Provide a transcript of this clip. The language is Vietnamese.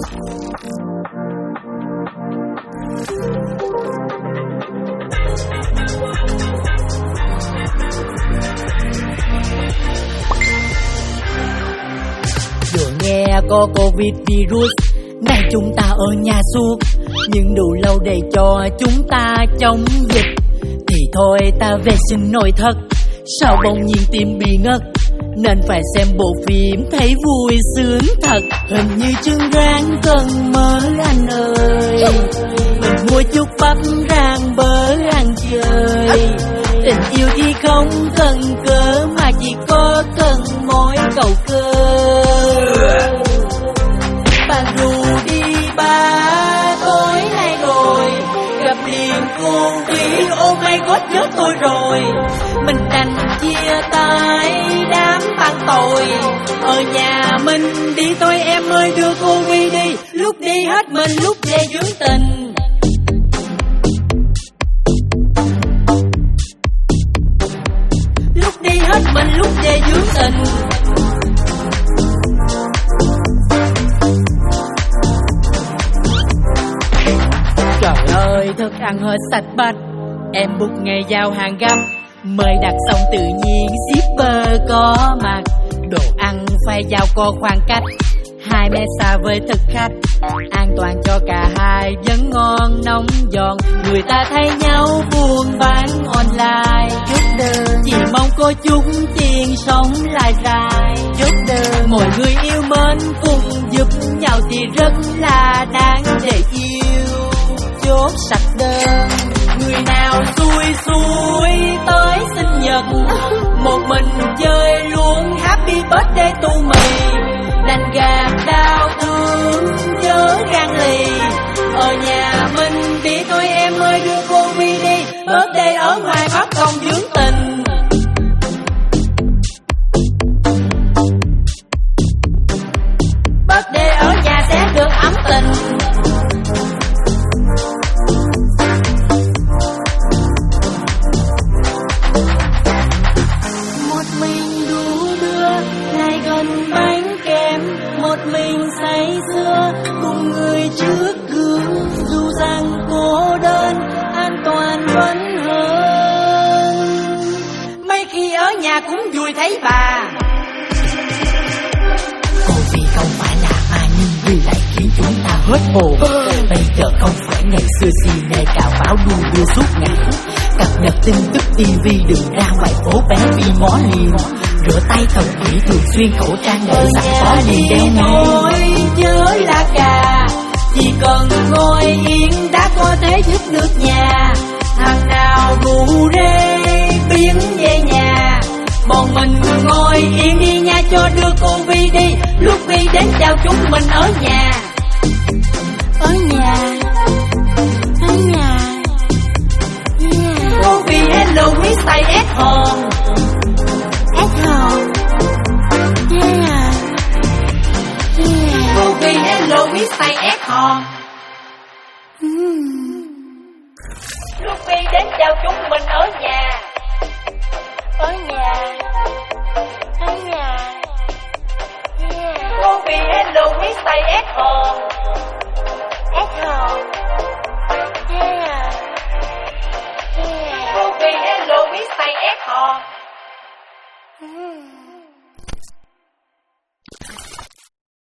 Vừa nghe có Covid virus, nay chúng ta ở nhà suốt, nhưng đủ lâu để cho chúng ta chống dịch. Thì thôi ta vệ sinh nội thất, sao bỗng nhiên tim bị ngất, nên phải xem bộ phim thấy vui sướng thật. Hình như trứng rang cần mỡ anh ơi, mình mua chút bắp rang bơ ăn chơi. Tình yêu thì không cần cớ, mà chỉ có cần mỗi cầu cơ. Bạn rủ đi ba tối nay rồi, gặp liền Covid, oh my god nhớ tôi rồi. Mình đành chia tay đám bạn tội, ở nhà mình đi thôi em ơi, đưa Covid đi. Lúc đi hết mình, lúc về dưỡng tình. Lúc đi hết mình, lúc về dưỡng tình. Trời ơi, thức ăn hết sạch bách, em book ngày giao hàng gấp, mời đặt xong tự nhiên shipper có mặt. Đồ ăn phải giao có khoảng cách 2 mét xa với thực khách, an toàn cho cả hai, vẫn ngon nóng giòn. Người ta thấy nhau buôn bán online, chốt đơn chỉ mong có chút tiền sống lại dài. Chốt đơn mọi người yêu mến cùng giúp nhau thì rất là đáng để yêu. Chốt sạch đơn, người nào xui xui tới sinh nhật, một mình chơi luôn happy birthday to me. Đành gạt đau thương chớ gan lì, ở nhà mình đi thôi em ơi, đưa Covid đi. Birthday ở ngoài Bắc Công dưỡng tình. Birthday ở nhà sẽ được ấm tình. Một mình đu đưa lại gần bánh kem, một mình say sưa cùng người trước gương. Dù rằng cô đơn an toàn vẫn hơn, mấy khi ở nhà cũng vui thấy bà. Covid không phải là ai, nhưng vì lại khiến chúng ta hết hồn. Bây giờ không phải ngày xưa cine cào báo đu đưa suốt ngày, cập nhật tin tức TV, đừng ra ngoài phố bé bị ngó liền. Rửa tay thật kỹ, thường xuyên khẩu trang để sẵn có liền đeo ngay. Chớ lá cà, chỉ cần ngồi yên đã có thể giúp nước nhà. Thằng nào rủ rê biến về nhà, bọn mình ngồi yên đi nha, cho đưa Covid đi. Lúc đi đến chào chúng mình ở nhà. Ở nhà, ở nhà, yeah. Covid hello we stay at home. At home, yeah, yeah. Covid hello we stay at home. Lúc đi đến chào chúng mình ở nhà. Ở nhà, ở nhà, yeah. Covid hello we stay at home. At home, yeah, yeah. Covid hello we stay at home.